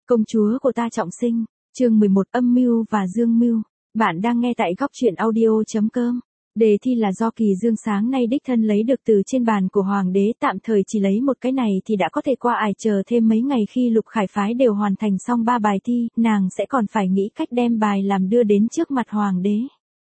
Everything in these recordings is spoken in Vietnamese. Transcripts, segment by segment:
Công chúa của ta trọng sinh, chương 11 âm mưu và dương mưu. Bạn đang nghe tại góc truyện audio.com. Đề thi là do Kỳ Dương sáng nay đích thân lấy được từ trên bàn của hoàng đế, tạm thời chỉ lấy một cái này thì đã có thể qua ải, chờ thêm mấy ngày khi Lục Khải phái đều hoàn thành xong 3 bài thi, nàng sẽ còn phải nghĩ cách đem bài làm đưa đến trước mặt hoàng đế.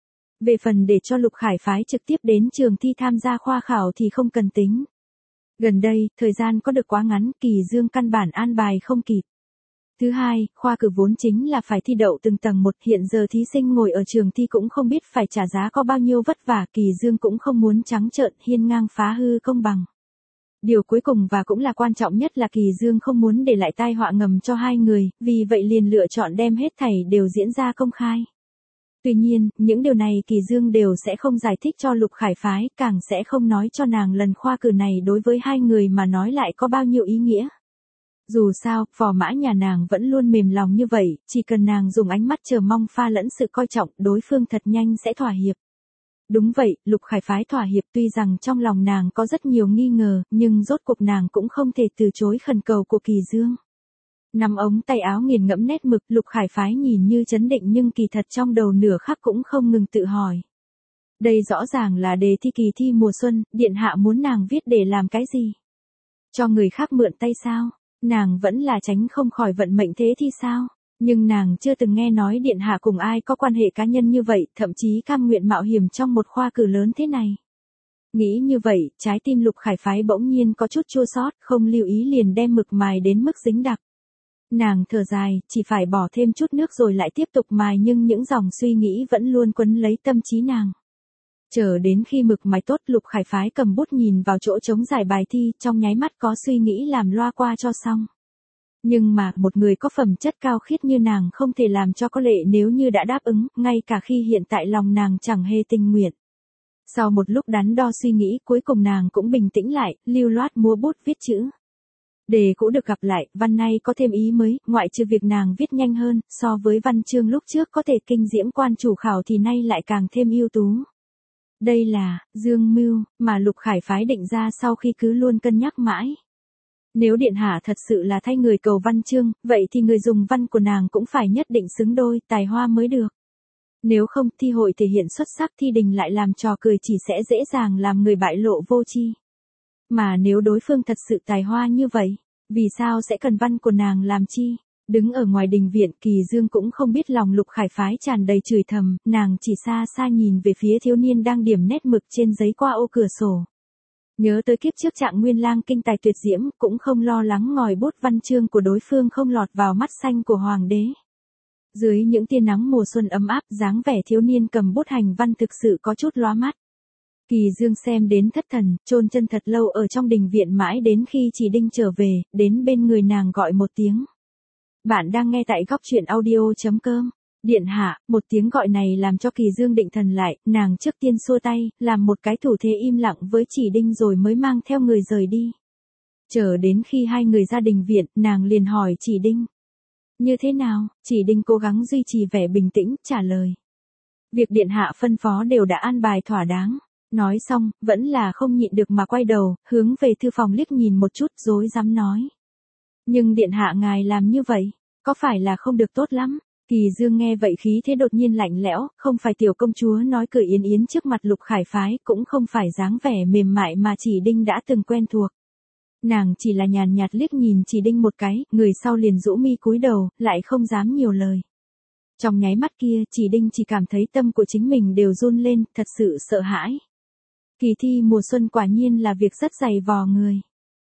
Về phần để cho Lục Khải phái trực tiếp đến trường thi tham gia khoa khảo thì không cần tính. Gần đây, thời gian có được quá ngắn, Kỳ Dương căn bản an bài không kịp. Thứ hai, khoa cử vốn chính là phải thi đậu từng tầng một, hiện giờ thí sinh ngồi ở trường thi cũng không biết phải trả giá có bao nhiêu vất vả, Kỳ Dương cũng không muốn trắng trợn hiên ngang phá hư công bằng. Điều cuối cùng và cũng là quan trọng nhất là Kỳ Dương không muốn để lại tai họa ngầm cho hai người, vì vậy liền lựa chọn đem hết thảy đều diễn ra công khai. Tuy nhiên, những điều này Kỳ Dương đều sẽ không giải thích cho Lục Khải phái, càng sẽ không nói cho nàng lần khoa cử này đối với hai người mà nói lại có bao nhiêu ý nghĩa. Dù sao, phò mã nhà nàng vẫn luôn mềm lòng như vậy, chỉ cần nàng dùng ánh mắt chờ mong pha lẫn sự coi trọng, đối phương thật nhanh sẽ thỏa hiệp. Đúng vậy, Lục Khải phái thỏa hiệp, tuy rằng trong lòng nàng có rất nhiều nghi ngờ, nhưng rốt cuộc nàng cũng không thể từ chối khẩn cầu của Kỳ Dương. Nắm ống tay áo nghiền ngẫm nét mực, Lục Khải phái nhìn như trấn định nhưng kỳ thật trong đầu nửa khắc cũng không ngừng tự hỏi. Đây rõ ràng là đề thi kỳ thi mùa xuân, điện hạ muốn nàng viết để làm cái gì? Cho người khác mượn tay sao? Nàng vẫn là tránh không khỏi vận mệnh thế thì sao? Nhưng nàng chưa từng nghe nói điện hạ cùng ai có quan hệ cá nhân như vậy, thậm chí cam nguyện mạo hiểm trong một khoa cử lớn thế này. Nghĩ như vậy, trái tim Lục Khải phái bỗng nhiên có chút chua xót, không lưu ý liền đem mực mài đến mức dính đặc. Nàng thở dài, chỉ phải bỏ thêm chút nước rồi lại tiếp tục mài, nhưng những dòng suy nghĩ vẫn luôn quấn lấy tâm trí nàng. Chờ đến khi mực mài tốt, Lục Khải phái cầm bút nhìn vào chỗ trống giải bài thi, trong nháy mắt có suy nghĩ làm loa qua cho xong. Nhưng mà, một người có phẩm chất cao khiết như nàng không thể làm cho có lệ nếu như đã đáp ứng, ngay cả khi hiện tại lòng nàng chẳng hề tình nguyện. Sau một lúc đắn đo suy nghĩ, cuối cùng nàng cũng bình tĩnh lại, lưu loát múa bút viết chữ. Đề cũ được gặp lại, văn này có thêm ý mới, ngoại trừ việc nàng viết nhanh hơn, so với văn chương lúc trước có thể kinh diễm quan chủ khảo thì nay lại càng thêm ưu tú. Đây là dương mưu mà Lục Khải phái định ra sau khi cứ luôn cân nhắc mãi. Nếu điện hạ thật sự là thay người cầu văn chương, vậy thì người dùng văn của nàng cũng phải nhất định xứng đôi tài hoa mới được. Nếu không, thi hội thể hiện xuất sắc, thi đình lại làm trò cười chỉ sẽ dễ dàng làm người bại lộ vô tri. Mà nếu đối phương thật sự tài hoa như vậy, vì sao sẽ cần văn của nàng làm chi? Đứng ở ngoài đình viện, Kỳ Dương cũng không biết lòng Lục Khải phái tràn đầy chửi thầm, nàng chỉ xa xa nhìn về phía thiếu niên đang điểm nét mực trên giấy qua ô cửa sổ. Nhớ tới kiếp trước Trạng Nguyên Lang kinh tài tuyệt diễm, cũng không lo lắng ngòi bút văn chương của đối phương không lọt vào mắt xanh của hoàng đế. Dưới những tia nắng mùa xuân ấm áp, dáng vẻ thiếu niên cầm bút hành văn thực sự có chút lóa mắt. Kỳ Dương xem đến thất thần, chôn chân thật lâu ở trong đình viện mãi đến khi Chỉ Đinh trở về, đến bên người nàng gọi một tiếng. Bạn đang nghe tại góc truyện audio.com. Điện hạ, một tiếng gọi này làm cho Kỳ Dương định thần lại, nàng trước tiên xua tay, làm một cái thủ thế im lặng với Chỉ Đinh rồi mới mang theo người rời đi. Chờ đến khi hai người ra đình viện, nàng liền hỏi Chỉ Đinh. Như thế nào? Chỉ Đinh cố gắng duy trì vẻ bình tĩnh, trả lời. Việc điện hạ phân phó đều đã an bài thỏa đáng. Nói xong, vẫn là không nhịn được mà quay đầu, hướng về thư phòng liếc nhìn một chút, rối rắm nói. Nhưng điện hạ ngài làm như vậy, có phải là không được tốt lắm? Kỳ Dương nghe vậy khí thế đột nhiên lạnh lẽo, không phải tiểu công chúa nói cười yến yến trước mặt Lục Khải phái, cũng không phải dáng vẻ mềm mại mà Chỉ Đinh đã từng quen thuộc. Nàng chỉ là nhàn nhạt liếc nhìn Chỉ Đinh một cái, người sau liền rũ mi cúi đầu, lại không dám nhiều lời. Trong nháy mắt kia, Chỉ Đinh chỉ cảm thấy tâm của chính mình đều run lên, thật sự sợ hãi. Kỳ thi mùa xuân quả nhiên là việc rất dày vò người.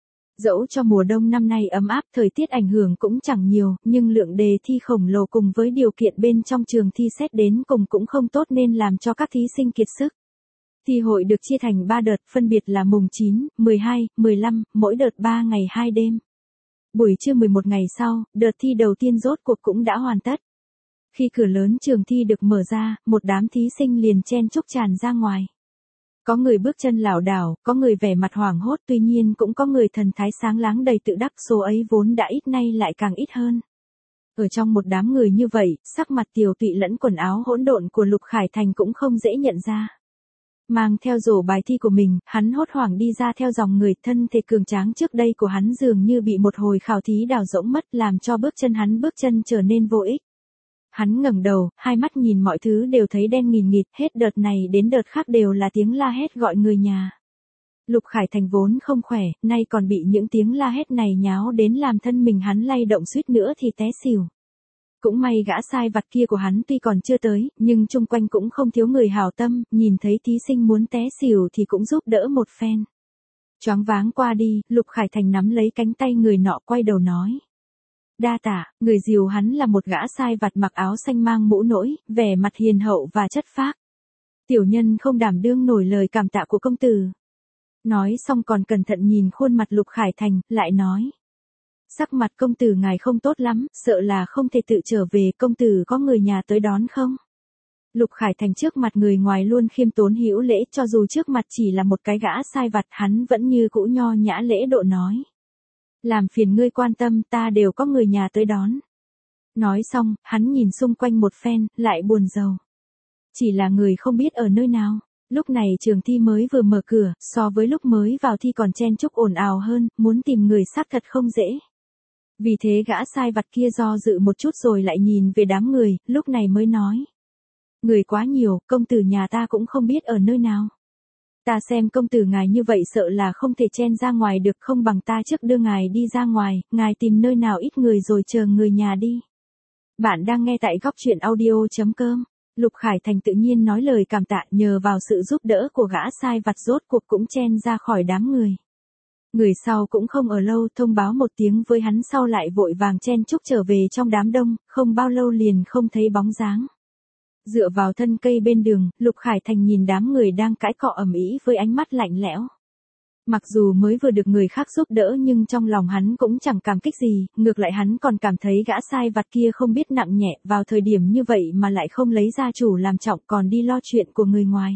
Dẫu cho mùa đông năm nay ấm áp, thời tiết ảnh hưởng cũng chẳng nhiều, nhưng lượng đề thi khổng lồ cùng với điều kiện bên trong trường thi xét đến cùng cũng không tốt nên làm cho các thí sinh kiệt sức. Thi hội được chia thành 3 đợt, phân biệt là mùng 9, 12, 15, mỗi đợt 3 ngày 2 đêm. Buổi trưa 11 ngày sau, đợt thi đầu tiên rốt cuộc cũng đã hoàn tất. Khi cửa lớn trường thi được mở ra, một đám thí sinh liền chen chúc tràn ra ngoài. Có người bước chân lảo đảo, có người vẻ mặt hoảng hốt, tuy nhiên cũng có người thần thái sáng láng đầy tự đắc, số ấy vốn đã ít nay lại càng ít hơn. Ở trong một đám người như vậy, sắc mặt tiều tụy lẫn quần áo hỗn độn của Lục Khải Thành cũng không dễ nhận ra. Mang theo rổ bài thi của mình, hắn hốt hoảng đi ra theo dòng người, thân thể cường tráng trước đây của hắn dường như bị một hồi khảo thí đào rỗng mất, làm cho bước chân trở nên vô ích. Hắn ngẩng đầu, hai mắt nhìn mọi thứ đều thấy đen nghìn nghịt, hết đợt này đến đợt khác đều là tiếng la hét gọi người nhà. Lục Khải Thành vốn không khỏe, nay còn bị những tiếng la hét này nháo đến làm thân mình hắn lay động suýt nữa thì té xỉu. Cũng may gã sai vặt kia của hắn tuy còn chưa tới, nhưng chung quanh cũng không thiếu người hảo tâm, nhìn thấy thí sinh muốn té xỉu thì cũng giúp đỡ một phen. Choáng váng qua đi, Lục Khải Thành nắm lấy cánh tay người nọ quay đầu nói. Đa tạ, người dìu hắn là một gã sai vặt mặc áo xanh mang mũ nỗi, vẻ mặt hiền hậu và chất phác. Tiểu nhân không đảm đương nổi lời cảm tạ của công tử. Nói xong còn cẩn thận nhìn khuôn mặt Lục Khải Thành, lại nói. Sắc mặt công tử ngài không tốt lắm, sợ là không thể tự trở về, công tử có người nhà tới đón không? Lục Khải Thành trước mặt người ngoài luôn khiêm tốn hữu lễ, cho dù trước mặt chỉ là một cái gã sai vặt, hắn vẫn như cũ nho nhã lễ độ nói. Làm phiền ngươi quan tâm, ta đều có người nhà tới đón. Nói xong, hắn nhìn xung quanh một phen, lại buồn rầu. Chỉ là người không biết ở nơi nào. Lúc này trường thi mới vừa mở cửa, so với lúc mới vào thi còn chen chúc ồn ào hơn, muốn tìm người xác thật không dễ. Vì thế gã sai vặt kia do dự một chút rồi lại nhìn về đám người, lúc này mới nói. Người quá nhiều, công tử nhà ta cũng không biết ở nơi nào. Ta xem công tử ngài như vậy sợ là không thể chen ra ngoài được, không bằng ta trước đưa ngài đi ra ngoài, ngài tìm nơi nào ít người rồi chờ người nhà đi. Bạn đang nghe tại góc truyện audio.com. Lục Khải Thành tự nhiên nói lời cảm tạ, nhờ vào sự giúp đỡ của gã sai vặt rốt cuộc cũng chen ra khỏi đám người. Người sau cũng không ở lâu, thông báo một tiếng với hắn sau lại vội vàng chen chúc trở về trong đám đông, không bao lâu liền không thấy bóng dáng. Dựa vào thân cây bên đường, Lục Khải Thành nhìn đám người đang cãi cọ ầm ĩ với ánh mắt lạnh lẽo. Mặc dù mới vừa được người khác giúp đỡ nhưng trong lòng hắn cũng chẳng cảm kích gì, ngược lại hắn còn cảm thấy gã sai vặt kia không biết nặng nhẹ, vào thời điểm như vậy mà lại không lấy gia chủ làm trọng còn đi lo chuyện của người ngoài.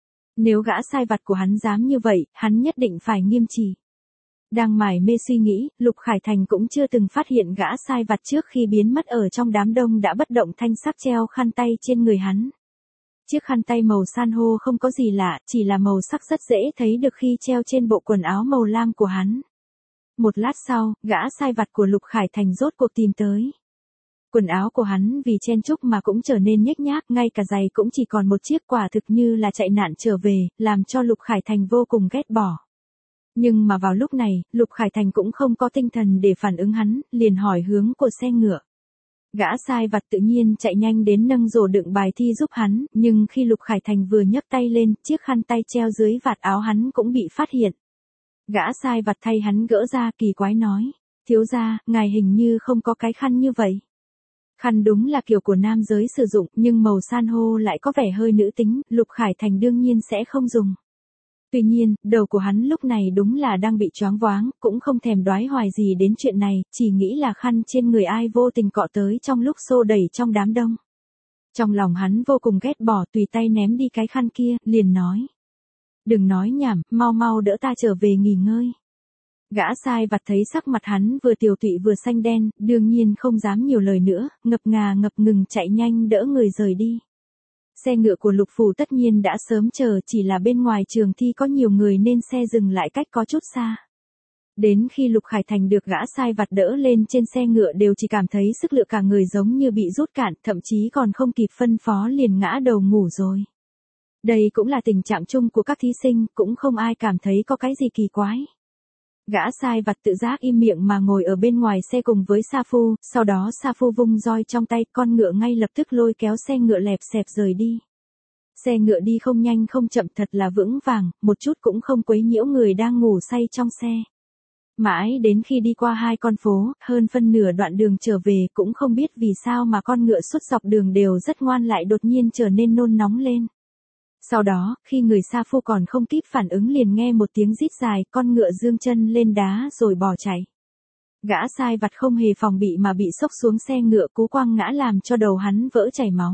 Nếu gã sai vặt của hắn dám như vậy, hắn nhất định phải nghiêm trị. Đang mải mê suy nghĩ, Lục Khải Thành cũng chưa từng phát hiện gã sai vặt trước khi biến mất ở trong đám đông đã bất động thanh sắc treo khăn tay trên người hắn. Chiếc khăn tay màu san hô không có gì lạ, chỉ là màu sắc rất dễ thấy được khi treo trên bộ quần áo màu lam của hắn. Một lát sau, gã sai vặt của Lục Khải Thành rốt cuộc tìm tới. Quần áo của hắn vì chen chúc mà cũng trở nên nhếch nhác, ngay cả giày cũng chỉ còn một chiếc, quả thực như là chạy nạn trở về, làm cho Lục Khải Thành vô cùng ghét bỏ. Nhưng mà vào lúc này, Lục Khải Thành cũng không có tinh thần để phản ứng hắn, liền hỏi hướng của xe ngựa. Gã sai vặt tự nhiên chạy nhanh đến nâng rổ đựng bài thi giúp hắn, nhưng khi Lục Khải Thành vừa nhấc tay lên, chiếc khăn tay treo dưới vạt áo hắn cũng bị phát hiện. Gã sai vặt thay hắn gỡ ra, kỳ quái nói, thiếu gia, ngài hình như không có cái khăn như vậy. Khăn đúng là kiểu của nam giới sử dụng, nhưng màu san hô lại có vẻ hơi nữ tính, Lục Khải Thành đương nhiên sẽ không dùng. Tuy nhiên, đầu của hắn lúc này đúng là đang bị choáng váng, cũng không thèm đoái hoài gì đến chuyện này, chỉ nghĩ là khăn trên người ai vô tình cọ tới trong lúc xô đẩy trong đám đông. Trong lòng hắn vô cùng ghét bỏ, tùy tay ném đi cái khăn kia, liền nói. Đừng nói nhảm, mau mau đỡ ta trở về nghỉ ngơi. Gã sai vặt thấy sắc mặt hắn vừa tiều tụy vừa xanh đen, đương nhiên không dám nhiều lời nữa, ngập ngà ngập ngừng chạy nhanh đỡ người rời đi. Xe ngựa của Lục Phủ tất nhiên đã sớm chờ, chỉ là bên ngoài trường thi có nhiều người nên xe dừng lại cách có chút xa. Đến khi Lục Khải Thành được gã sai vặt đỡ lên trên xe ngựa đều chỉ cảm thấy sức lực cả người giống như bị rút cạn, thậm chí còn không kịp phân phó liền ngã đầu ngủ rồi. Đây cũng là tình trạng chung của các thí sinh, cũng không ai cảm thấy có cái gì kỳ quái. Gã sai vặt tự giác im miệng mà ngồi ở bên ngoài xe cùng với Sa Phu, sau đó Sa Phu vung roi trong tay, con ngựa ngay lập tức lôi kéo xe ngựa lẹp xẹp rời đi. Xe ngựa đi không nhanh không chậm, thật là vững vàng, một chút cũng không quấy nhiễu người đang ngủ say trong xe. Mãi đến khi đi qua 2 con phố, hơn phân nửa đoạn đường trở về, cũng không biết vì sao mà con ngựa suốt dọc đường đều rất ngoan lại đột nhiên trở nên nôn nóng lên. Sau đó, khi người Sa Phu còn không kịp phản ứng liền nghe một tiếng rít dài, con ngựa giương chân lên đá rồi bỏ chạy. Gã sai vặt không hề phòng bị mà bị xốc xuống xe ngựa, cú quăng ngã làm cho đầu hắn vỡ chảy máu.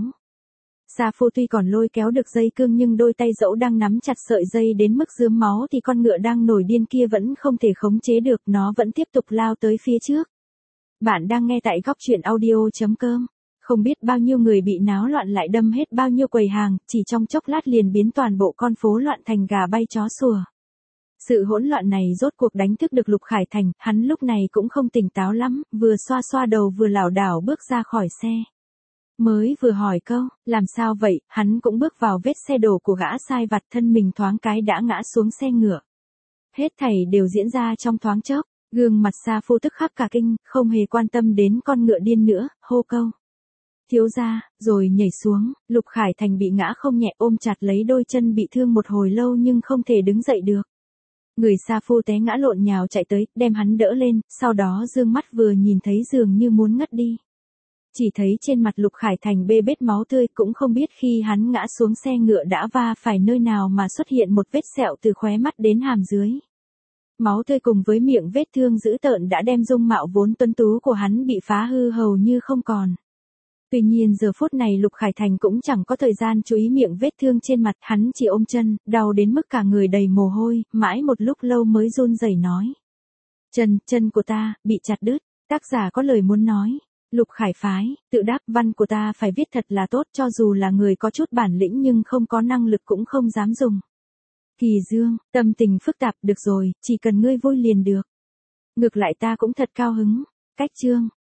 Sa Phu tuy còn lôi kéo được dây cương nhưng đôi tay dẫu đang nắm chặt sợi dây đến mức rướm máu thì con ngựa đang nổi điên kia vẫn không thể khống chế được, nó vẫn tiếp tục lao tới phía trước. Bạn đang nghe tại góc truyện audio.com. Không biết bao nhiêu người bị náo loạn lại đâm hết bao nhiêu quầy hàng, chỉ trong chốc lát liền biến toàn bộ con phố loạn thành gà bay chó sủa. Sự hỗn loạn này rốt cuộc đánh thức được Lục Khải Thành, hắn lúc này cũng không tỉnh táo lắm, vừa xoa xoa đầu vừa lảo đảo bước ra khỏi xe. Mới vừa hỏi câu, làm sao vậy, hắn cũng bước vào vết xe đổ của gã sai vặt, thân mình thoáng cái đã ngã xuống xe ngựa. Hết thảy đều diễn ra trong thoáng chốc, gương mặt Sa Phu tức khắc cả kinh, không hề quan tâm đến con ngựa điên nữa, hô câu. Thiếu gia, rồi nhảy xuống, Lục Khải Thành bị ngã không nhẹ, ôm chặt lấy đôi chân bị thương một hồi lâu nhưng không thể đứng dậy được. Người Sa Phu té ngã lộn nhào chạy tới, đem hắn đỡ lên, sau đó dương mắt vừa nhìn thấy dường như muốn ngất đi. Chỉ thấy trên mặt Lục Khải Thành bê bết máu tươi, cũng không biết khi hắn ngã xuống xe ngựa đã va phải nơi nào mà xuất hiện một vết sẹo từ khóe mắt đến hàm dưới. Máu tươi cùng với miệng vết thương dữ tợn đã đem dung mạo vốn tuấn tú của hắn bị phá hư hầu như không còn. Tuy nhiên giờ phút này Lục Khải Thành cũng chẳng có thời gian chú ý miệng vết thương trên mặt, hắn chỉ ôm chân, đau đến mức cả người đầy mồ hôi, mãi một lúc lâu mới run rẩy nói. Chân của ta, bị chặt đứt, tác giả có lời muốn nói. Lục Khải phái, tự đáp, văn của ta phải viết thật là tốt, cho dù là người có chút bản lĩnh nhưng không có năng lực cũng không dám dùng. Kỳ Dương, tâm tình phức tạp, được rồi, chỉ cần ngươi vui liền được. Ngược lại ta cũng thật cao hứng. Cách chương.